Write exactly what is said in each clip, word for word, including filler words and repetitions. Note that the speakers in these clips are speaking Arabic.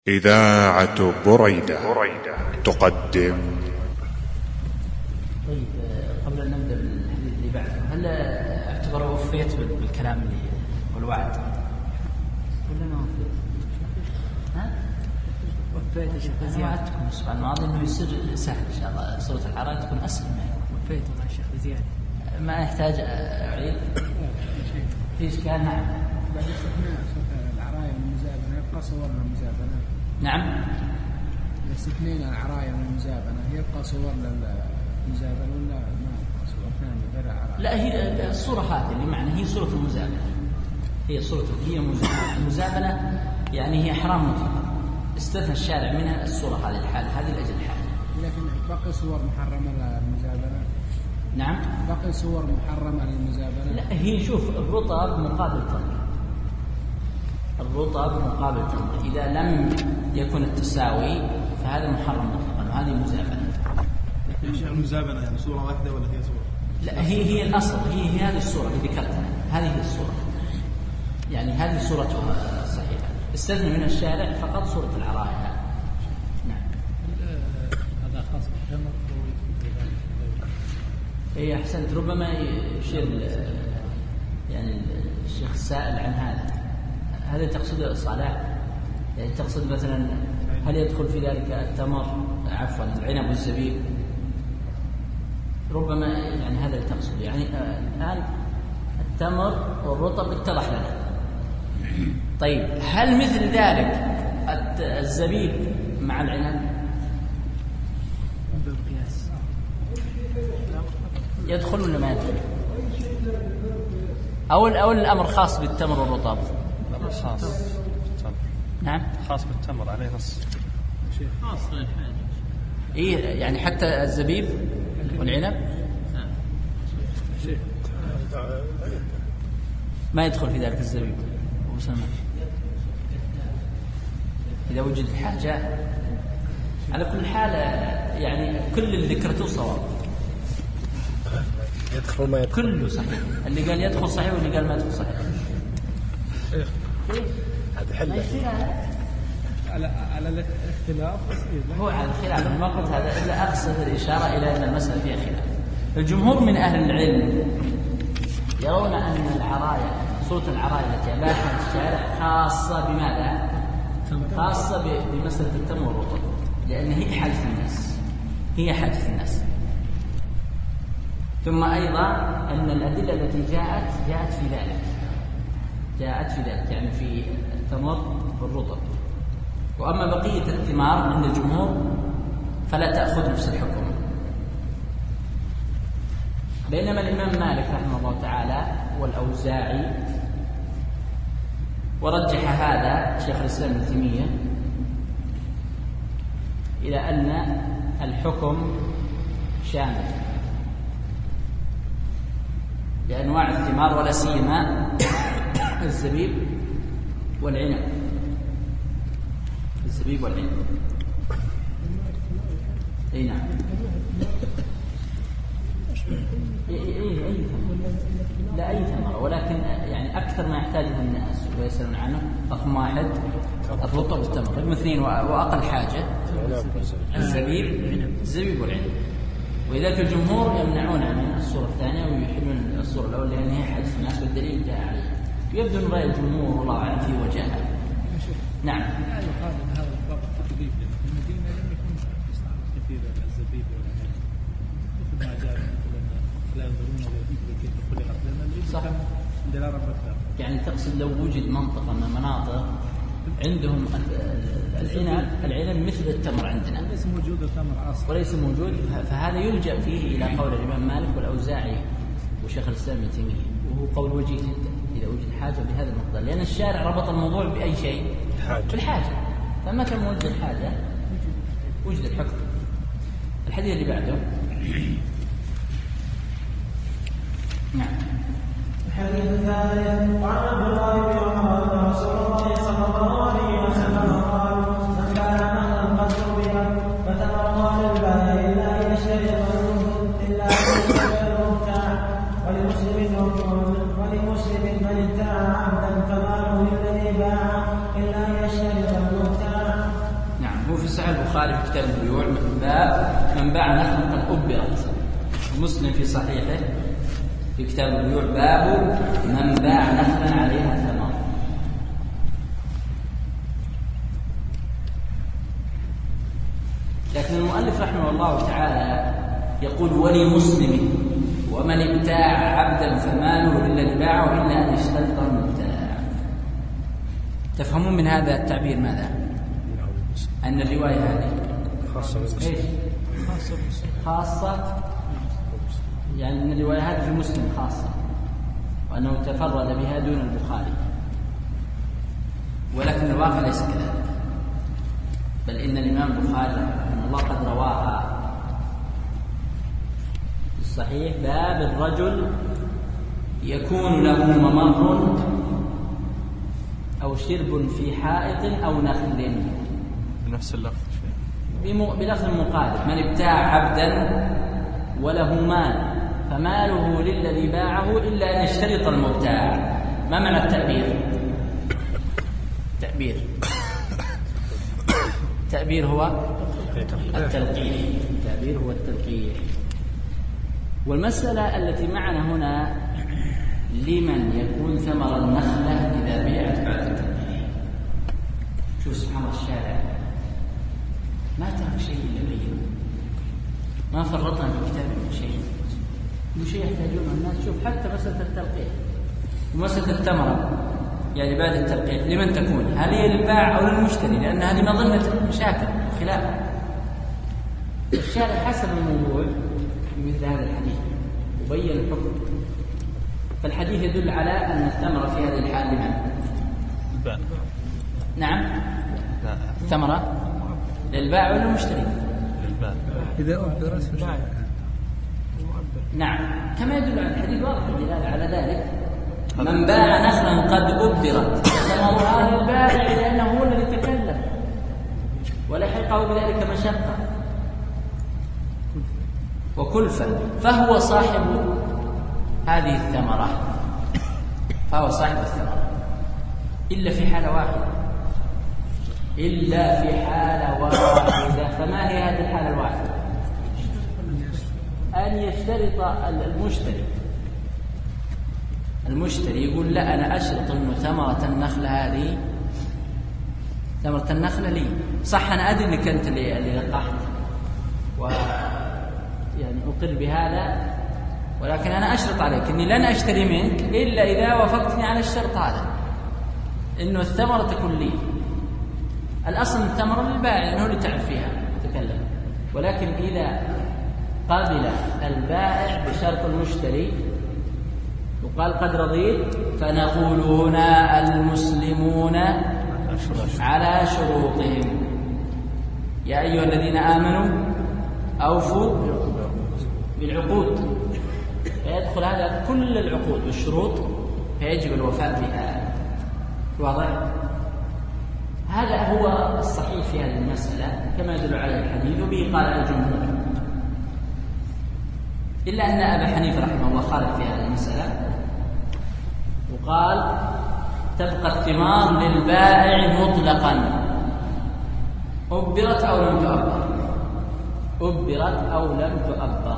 إذاعة بريدة تقدم. طيب قبل أن نبدأ بالحديث اللي بعده، هل اعتبر وفيت بالكلام اللي والوعد ولا ما وفيت؟ ها؟ وفيت يا شيخ زياد. وعدتكم الأسبوع الماضي إنه يصير سهل إن شاء الله، صورة العراء تكون أسهل معي. وفيت والله يا شيخ زياد. ما يحتاج أعيد. في إشكال؟ نعم. بعد استثناء العرايا من المزابنة يبقى صورنا المزابنة. نعم. استثنينا العرايا من المزابنة يبقى صور للمزابنة ولا ما يبقى صور ثانية غير العرايا؟ لا، هي الصورة هذه اللي معنا هي صورة المزابنة. هي صورة هي مزابنة. المزابنة يعني هي حرام مطلقا، استثنى الشارع منها الصورة هذه الحالة هذه لأجل الحالة. لكن بقي صور محرمة للمزابنة. نعم. بقي صور محرمة للمزابنة. لا، هي شوف الرطب مقابل تمر. الرطب مقابل تمر، إذا لم يكن التساوي فهذا محرم مطلقا وهذه مزابنة. المزابنة يعني صورة واحدة ولا هي صورة؟ لا، هي هي الأصل، هي هي هذه الصورة اللي ذكرتها، هذه هي الصورة، يعني هذه صورتها صحيحة، استثنى من الشارع فقط صورة العرايا. نعم. هذا خاص بالتمر. اي احسنت، ربما يشير يعني الشيخ السائل عن هذا. هذا تقصد الصلاة؟ يعني تقصد مثلا هل يدخل في ذلك التمر عفوا العنب والزبيب؟ ربما يعني هذا اللي تقصد. يعني الآن التمر والرطب اتضح لنا. طيب هل مثل ذلك الزبيب مع العنب؟ بالقياس يدخل ولا ما يدخل؟ أو أو الأمر خاص بالتمر والرطب؟ الأمر خاص بالتمر. نعم. خاص بالتمر عليه نص. شيء خاص للحاجة. إيه يعني حتى الزبيب والعنب ما يدخل في ذلك الزبيب وسمع. إذا وجد الحاجة على كل حال يعني كل اللي ذكرته صواب. يدخل ما يدخل كله صحيح، اللي قال يدخل صحيح واللي قال ما يدخل صحيح. هذا حل على على الاختلاف. هو على الخلاف، ما قلت هذا إلا أقصد الإشارة إلى أن المسألة فيها خلاف. الجمهور من أهل العلم يرون أن العرايا صورة العرايا التي أباحها الشارع خاصة بماذا؟ خاصة بمسألة التمر والرطب، لأن هي حاجة الناس، هي حاجة الناس. ثم أيضا أن الأدلة التي جاءت جاءت في ذلك جاءت في ذلك يعني في التمر والرطب. وأما بقية الثمار عند الجمهور فلا تأخذ نفس الحكم. بينما الإمام مالك رحمه الله تعالى والأوزاعي ورجح هذا شيخ الإسلام ابن تيمية إلى أن الحكم شامل لأنواع الثمار ولا سيما الزبيب والعنب. الزبيب والعنب. اي نعم. اي اي اي ثمر. لا اي ثمر، ولكن يعني اكثر ما يحتاجه الناس ويسالون عنه رقم واحد الرطب والتمر، رقم اثنين واقل حاجه الزبيب الزبيب والعنب. ولذلك الجمهور يمنعونها من الصورة الثانية ويحلون الصورة الأولى لأن هي حديث الناس والدليل جاء عليه. يبدو أن رأي الجمهور والله أعلم فيه وجهها. نعم. لا يقال أن هذا الباب التقليد في المدينة لم يكن يستعمل كثير الزبيب والعنب مثل ما جاء مثل لا ينظرون كيف خلقت لنا. صح. دلالة أكثر. يعني تقصد لو وجد منطقة من المناطق عندهم العنب العنب مثل التمر عندنا ليس موجود التمر أصلا وليس موجود، فهذا يلجأ فيه إلى قول الإمام مالك والأوزاعي وشيخ الإسلام ابن تيمية، وهو قول وجيه جدا إذا وجد حاجة بهذا المقدار، لأن الشارع ربط الموضوع بأي شيء؟ بالحاجة. فمتى وجد الحاجة وجد الحكم. الحديث اللي بعده. نعم. الحديث الثالث وعن عبد الله بن عمر ان رسول الله صلى الله عليه وسلم قال من كان مهلا قد قبل فتمر للبائع الا ان يشتري الا ان يشتري المبتاع. ولمسلم ولمسلم من ابتاع عبدا فماله للذي باع الا ان يشتري المبتاع. البخاري في كتاب البيوع من باب من باع نخلا قد أبرت. مسلم في صحيحه في كتاب البيوع باب من باع نخلا عليها ثمر. لكن المؤلف رحمه الله تعالى يقول ولمسلم ومن ابتاع عبدا فماله للذي باعه إلا أن يشترط المبتاع. تفهمون من هذا التعبير ماذا؟ أن الرواية هذه خاصة إيش؟ خاصة، يعني أن الرواية هذه في مسلم خاصة، وأنه تفرد بها دون البخاري، ولكن الواقع ليس كذلك، بل إن الإمام البخاري رحمه الله قد رواها في الصحيح باب الرجل يكون له ممر أو شرب في حائط أو نخل، بنفس اللفظ بلفظ مقارب. من ابتاع عبدا وله مال فماله للذي باعه إلا أن يشترط المبتاع. ما معنى التعبير؟ التعبير التعبير هو التلقيح. التعبير هو التلقيح. والمسألة التي معنا هنا لمن يكون ثمر النخلة إذا بيعت بعد التلقيح. شوف سبحان الله الشارع ما ترك شيء إلا بينه، ما فرطنا في كتاب من شيء، كل شيء يحتاجونه الناس. شوف حتى مسألة التلقيح ومسألة الثمرة يعني بعد التلقيح لمن تكون؟ هل هي للبائع أو للمشتري؟ لأن هذه مظنة مشاكل وخلاف. الشارع حسب الموضوع في مثل هذا الحديث وبين الحكم. فالحديث يدل على أن الثمرة في هذه الحال لمن؟ البائع. نعم، الثمرة للبائع ولا للمشتري؟ للبائع إذا أبدرت البائع. نعم، كما يدل على الحديث واضح الدلالة على ذلك. من باع نخلا قد أبدرت ثمرها للبائع لأنه هو الذي تكلم ولحقه بذلك مشقة وكلفة، فهو صاحب هذه الثمرة، فهو صاحب الثمرة إلا في حالة واحدة، إلا في حالة واحدة. فما هي هذه الحالة الواحدة؟ أن يشترط المشتري المشتري يقول لا أنا أشرط أنه ثمرة النخلة هذه ثمرة النخلة لي، صح أنا أدري أنك أنت اللي لقحت ويعني أقر بهذا، ولكن أنا أشرط عليك أني لن أشتري منك إلا إذا وافقتني على الشرط هذا، إنه الثمرة تكون لي. الأصل الثمرة للبائع لأنه اللي تعب فيها تكلم، ولكن إذا قابل البائع بشرط المشتري وقال قد رضيت، فنقول هنا المسلمون على شروطهم. يا أيها الذين آمنوا أوفوا بالعقود، فيدخل هذا كل العقود والشروط فيجب الوفاء بها. واضح؟ هذا هو الصحيح في هذه المسألة كما يدل عليه الحديث، وبه قال الجمهور، إلا أن أبا حنيفة رحمه الله خالف في هذه المسألة وقال تبقى الثمار للبائع مطلقا أبرت أو لم تؤبر، أبرت أو لم تؤبر.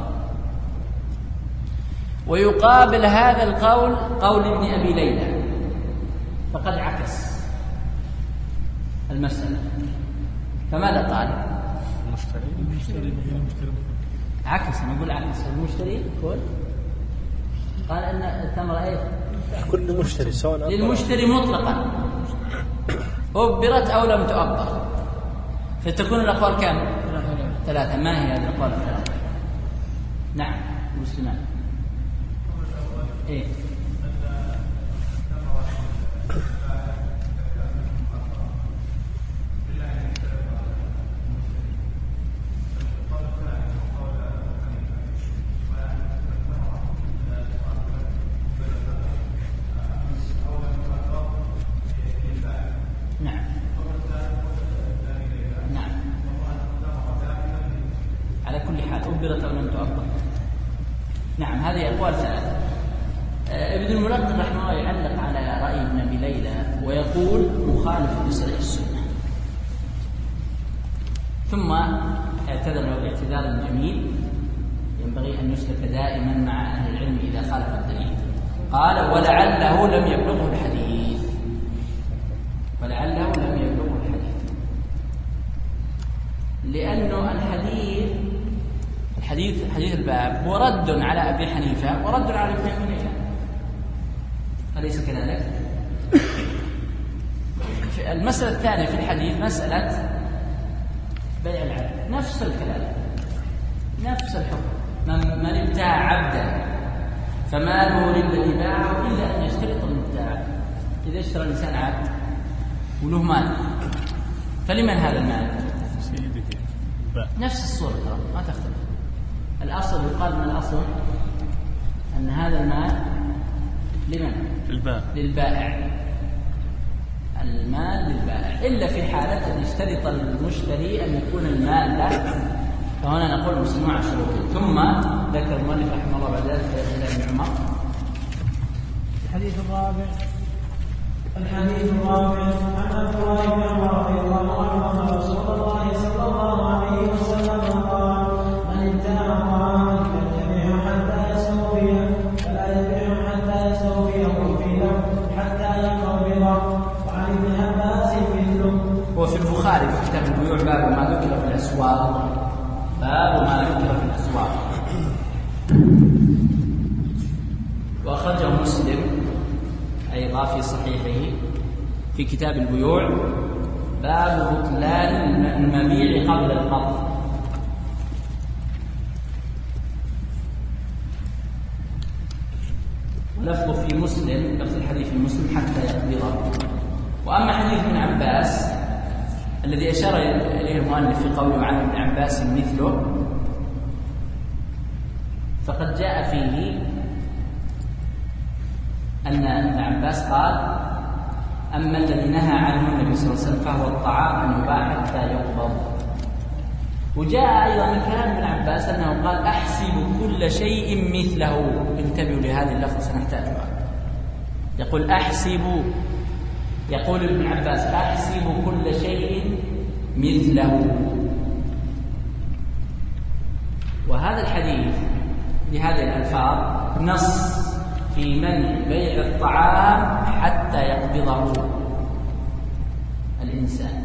ويقابل هذا القول قول ابن أبي ليلى، فقد عكس المسألة. فماذا قال؟ المشتري عكس، أنا أقول عكس. المشتري يقول قال أن الثمرة إيه؟ كل مشتري سواء للمشتري مطلقا أبرت أو لم تؤبر، فتكون الأقوال كم؟ ثلاثة. ما هي هذه الأقوال الثلاثة؟ نعم المسلمان إيه؟ أبرت أو لم تؤبر. نعم، هذه أقوال ثلاثة. ابن الملقن رحمه الله يعلق على رأي ابن أبي ليلى ويقول مخالف لصريح السنة. ثم اعتذر له باعتذار جميل ينبغي أن يسلك دائما مع أهل العلم إذا خالف الدليل. قال ولعله لم يبلغه الحديث، ولعله لم يبلغه الحديث لأنه الحديث الحديث حديث الباب هو رد على أبي حنيفة ورد على ابن حنيفة، أليس كذلك؟ المسألة الثانية في الحديث مسألة بيع العبد، نفس الكلام نفس الحكم. من, من ابتاع عبدا فماله للذي باعه إلا أن يشترط المبتاع. إذا اشترى الإنسان عبد وله مال فلمن هذا المال؟ نفس الصورة ما تختلف. الأصل يقال من الأصل أن هذا المال لمن؟ للبائع. للبائع المال للبائع إلا في حالة أن يشترط المشتري أن يكون المال له، فهنا نقول مسموع شروط. ثم ذكر المؤلف رحمه الله بعد ذلك إلى ابن عمر. الحديث الرابع الحديث الرابع عن عبد الله بن عمر رضي الله عنه أن رسول الله صلى الله عليه وسلم قال: من ابتاع طعاما فليبيعه حتى يستوفيه فلا يبيعه حتى يستوفيه فيه حتى يقبضه. وعن ابن عباس مثله. وفي البخاري في كتاب البيوع باب ما ذكر في الأسواق، باب ما ذكر في الأسواق. وأخرجه مسلم أيضا في صحيحه في كتاب البيوع باب بطلان المبيع قبل القبض. ولفظه في مسلم، لفظ الحديث في مسلم حتى يقبضه. وأما حديث ابن عباس الذي أشار إليه المؤلف في قوله عن ابن عباس مثله، فقد جاء فيه أن ابن عباس قال: أما الذي نهى عنه النبي صلى الله عليه وسلم فهو الطعام أن يباع حتى يقبض. وجاء أيضا من كلام ابن عباس أنه قال: أحسب كل شيء مثله. انتبهوا لهذه اللفظة سنحتاجها. يقول أحسب، يقول ابن عباس أحسب كل شيء مثله. وهذا الحديث بهذه الألفاظ نص في منع بيع الطعام حتى يقبضه الإنسان،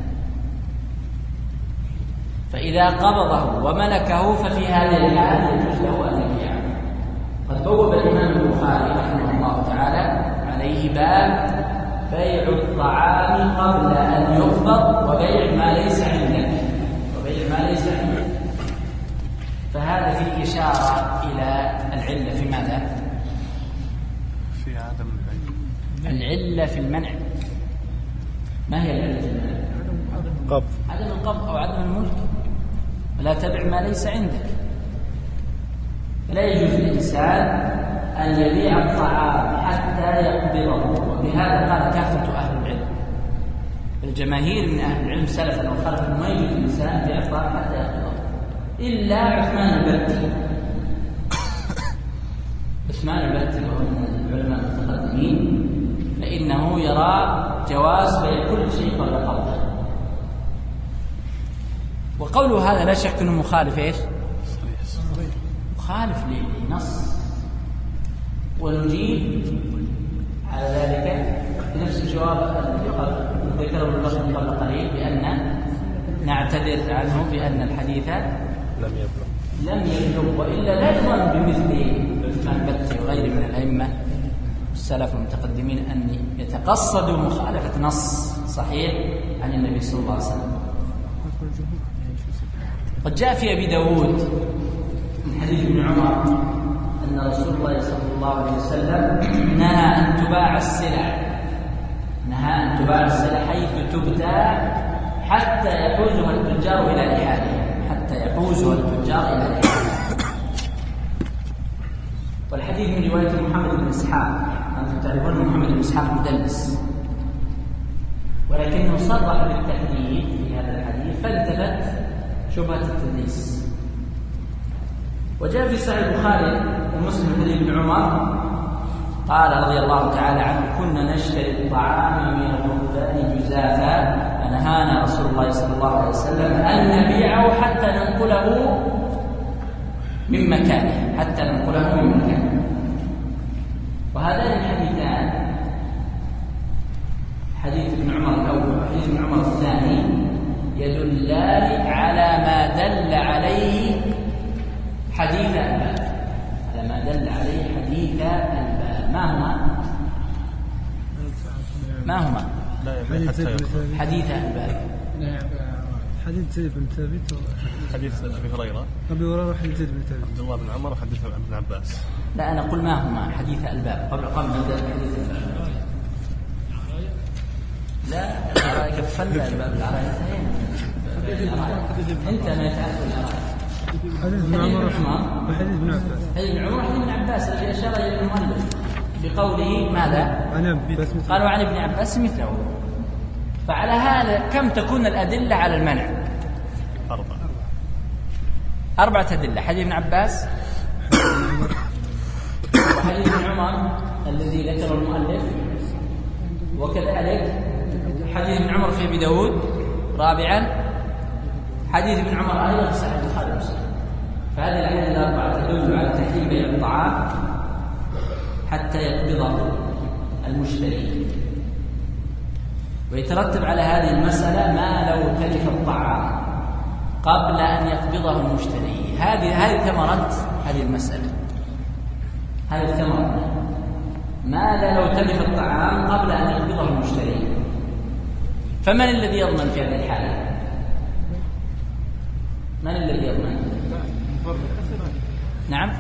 فإذا قبضه وملكه ففي هذه الحال يجوز له أن يبيعه. قد بوب الإمام البخاري رحمه الله تعالى عليه باب بيع الطعام قبل أن يقبض وبيع ما ليس عندك، وبيع ما ليس عندك. فهذا فيه إشارة إلى العلة في ماذا؟ في عدم البيع. العلة في المنع. ما هي العلة في المنع؟ قبض. عدم القبض أو عدم الملك. ولا تبع ما ليس عندك. لا يجوز للإنسان أن يبيع الطعام حتى يقبضه. وبهذا قال كافة أهل العلم. الجماهير من أهل العلم سلفا وخلفا ما يجوز للإنسان يبيع الطعام حتى يقبضه إلا عثمان البتي. عثمان البتي وهو من العلماء المتقدمين فإنه يرى جواز بيع كل شيء قبل قبضه. وقوله هذا لا شك أنه مخالف إيش؟ مخالف لنص. ونجيب على ذلك بنفس الجواب الذي ذكره البخاري قبل قليل بأن نعتذر عنه بأن الحديث لم يبلغ لم يبلغ وإلا لا يظن بمثل عثمان البتي وغيره من الأئمة السلف المتقدمين أن يتقصدوا مخالفة نص صحيح عن النبي صلى الله عليه وسلم. قد جاء في أبي داود من حديث ابن عمر أن رسول الله صلى الله عليه وسلم نهى أن تباع السلع نهى أن تباع السلع حيث تبتاع حتى يحوزها التجار إلى رحالهم حتى يحوزها التجار إلى رحالهم. والحديث من رواية محمد بن إسحاق، أنتم تعرفون محمد بن إسحاق مدلس، ولكنه صرح بالتحديث في هذا الحديث فانتفت شبهة التدليس. وجاء في صحيح البخاري ومسلم حديث ابن عمر قال رضي الله تعالى عنه: كنا نشتري الطعام من الرهبان جزافا فنهى نهانا رسول الله صلى الله عليه وسلم أن نبيعه حتى ننقله من مكانه حتى ننقله من مكانه. وهذان الحديثان حديث ابن عمر الأول وحديث ابن عمر الثاني يدلان على ما دل عليه حديث الباب على ما دل عليه حديث الباب. ما هما؟ ما هما؟ حديث الباب حديث زيد بن ثابت حديث أبي هريرة أبي هريرة وحديث زيد بن ثابت عبد الله بن عمر وحديث ابن عباس. لا أنا أقول ما هما حديث الباب قبل قبل نبدأ حديث الباب. لا العراية قفلنا الباب العراية انت ما تعرف العراية. حديث ابن عمر وحديث ابن عباس حديث ابن عمر وحديث ابن عباس الذي أشار إلى المؤلف بقوله ماذا؟ قالوا عن ابن عباس مثله. فعلى هذا كم تكون الأدلة على المنع؟ أربعة أربعة أدلة. حديث ابن عباس وحديث ابن عمر الذي ذكره المؤلف وكذلك حديث ابن عمر في أبي داود. رابعا حديث ابن عمر أيضا في صحيح البخاري ومسلم. فهذه الأحاديث الأربعة تدل على تحريم بيع الطعام حتى يقبضه المشتري. ويترتب على هذه المسألة ما لو تلف الطعام قبل أن يقبضه المشتري. هذه هذه ثمرة هذه المسألة. هذه الثمرة ماذا لو تلف الطعام قبل أن يقبضه المشتري؟ فمن الذي يضمن في هذه الحالة؟ من الذي يضمن؟ نعم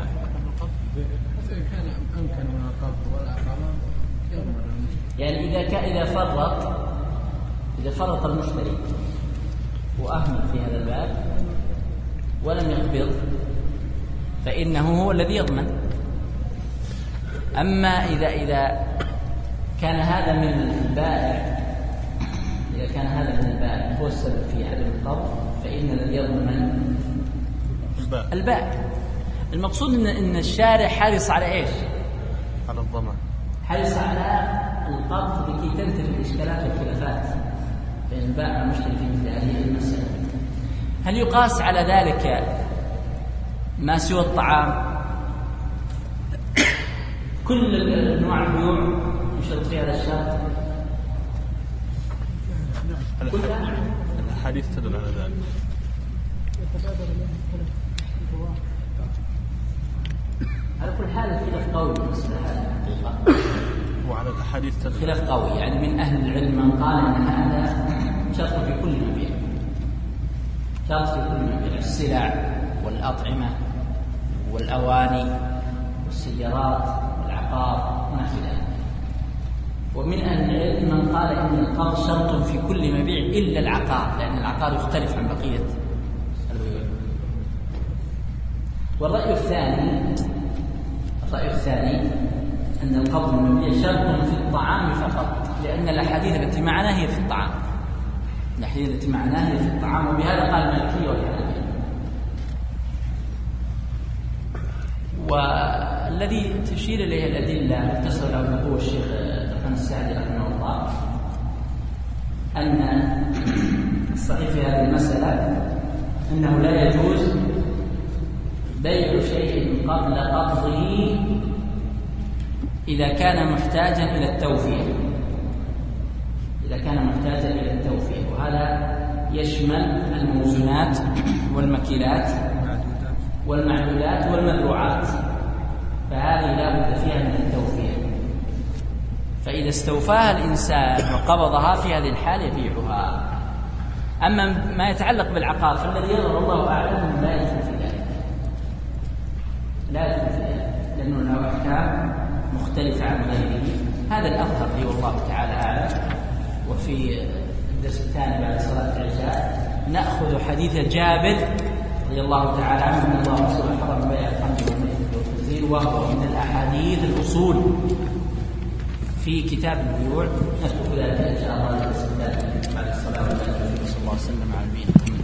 يعني إذا كان إذا فرط إذا فرط المشتري وأهمل في هذا الباب ولم يقبض فإنه هو الذي يضمن. أما إذا إذا كان هذا من البائع إذا كان هذا من البائع هو السبب في عدم القبض فإن الذي يضمن من؟ البائع. المقصود إن إن الشارع حرص على إيش؟ على الضمان. حرص على القبض لكي تنتهي الإشكالات والخلافات بين البائع والمشتري في مثل هذه المسألة. هل يقاس على ذلك ما سوى الطعام؟ كل أنواع البيوع يشترط فيها هذا الشرط؟ الحديث تدل على ذلك. على كل حال الخلاف قوي بالنسبة لهذا وعلى الأحاديث تدل خلاف قوي. يعني من أهل العلم من قال أن هذا شرط في كل مبيع شرط في كل مبيع السلع والأطعمة والأواني والسيارات والعقار ونحو ذلك. ومن أهل العلم من قال إن القبض شرط في كل مبيع إلا العقار لأن العقار يختلف عن بقية البيوع. والرأي الثاني الرأي الثاني أن القبض المبيع شرط في الطعام فقط لأن الأحاديث التي معنا هي في الطعام. الأحاديث التي معنا هي في الطعام وبهذا قال المالكية والحنفية. والذي تشير إليه الأدلة اتصل له بقول الشيخ الرحمن السعدي رحمه الله أن الصحيح في هذه المسألة أنه لا يجوز بيع شيء قبل قبضه إذا كان محتاجا إلى التوفير إذا كان محتاجا إلى التوفير. وهذا يشمل الموزونات والمكيلات والمعدودات والمذروعات فهذه لا بد فيها من التوفير. فإذا استوفاها الإنسان وقبضها في هذه الحال يبيعها. أما ما يتعلق بالعقار فالذي يظهر الله أعلم لا يدخل في ذلك لا يدخل في ذلك لأنه له أحكام مختلفة عن غيره. هذا الأظهر لي والله تعالى أعلم. وفي الدرس الثاني بعد صلاة العشاء نأخذ حديث جابر رضي الله تعالى عنه أن الله ورسوله حرم بيع الخمر والميسر والخنزير وهو من الأحاديث الأصول في كتاب البيوع. نترك ذلك إن شاء الله للدرس الثاني بعد الصلاة والسلام على النبي صلى الله عليه وسلم على النبي.